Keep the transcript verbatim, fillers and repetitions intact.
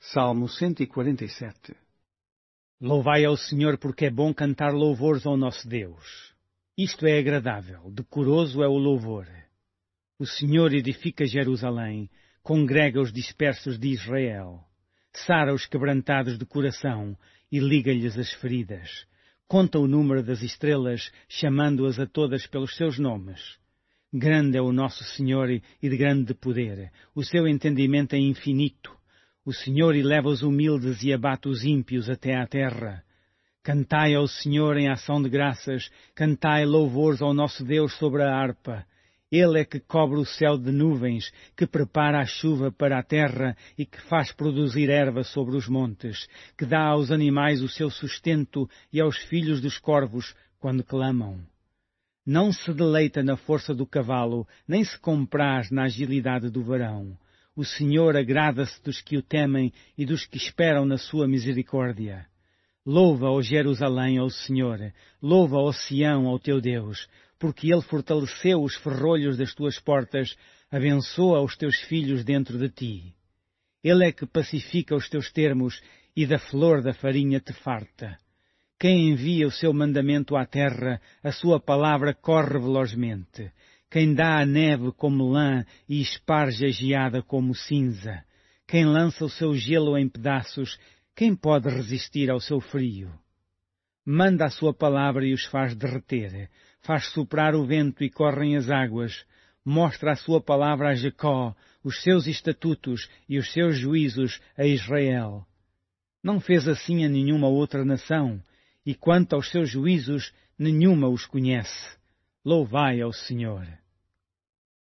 Salmo cento e quarenta e sete. Louvai ao Senhor, porque é bom cantar louvores ao nosso Deus. Isto é agradável, decoroso é o louvor. O Senhor edifica Jerusalém, congrega os dispersos de Israel. Sara os quebrantados de coração e liga-lhes as feridas. Conta o número das estrelas, chamando-as a todas pelos seus nomes. Grande é o nosso Senhor e de grande poder. O seu entendimento é infinito. O Senhor eleva os humildes e abate os ímpios até à terra. Cantai ao Senhor em ação de graças, cantai louvores ao nosso Deus sobre a harpa. Ele é que cobre o céu de nuvens, que prepara a chuva para a terra e que faz produzir erva sobre os montes, que dá aos animais o seu sustento e aos filhos dos corvos quando clamam. Não se deleita na força do cavalo, nem se compraz na agilidade do varão. O Senhor agrada-se dos que o temem e dos que esperam na sua misericórdia. Louva, ó Jerusalém, ao Senhor, louva, ó Sião, ao teu Deus, porque Ele fortaleceu os ferrolhos das tuas portas, abençoa os teus filhos dentro de ti. Ele é que pacifica os teus termos e da flor da farinha te farta. Quem envia o seu mandamento à terra, a sua palavra corre velozmente. Quem dá a neve como lã e esparge a geada como cinza. Quem lança o seu gelo em pedaços, quem pode resistir ao seu frio? Manda a sua palavra e os faz derreter. Faz soprar o vento e correm as águas. Mostra a sua palavra a Jacó, os seus estatutos e os seus juízos a Israel. Não fez assim a nenhuma outra nação, e quanto aos seus juízos, nenhuma os conhece. Louvai ao Senhor.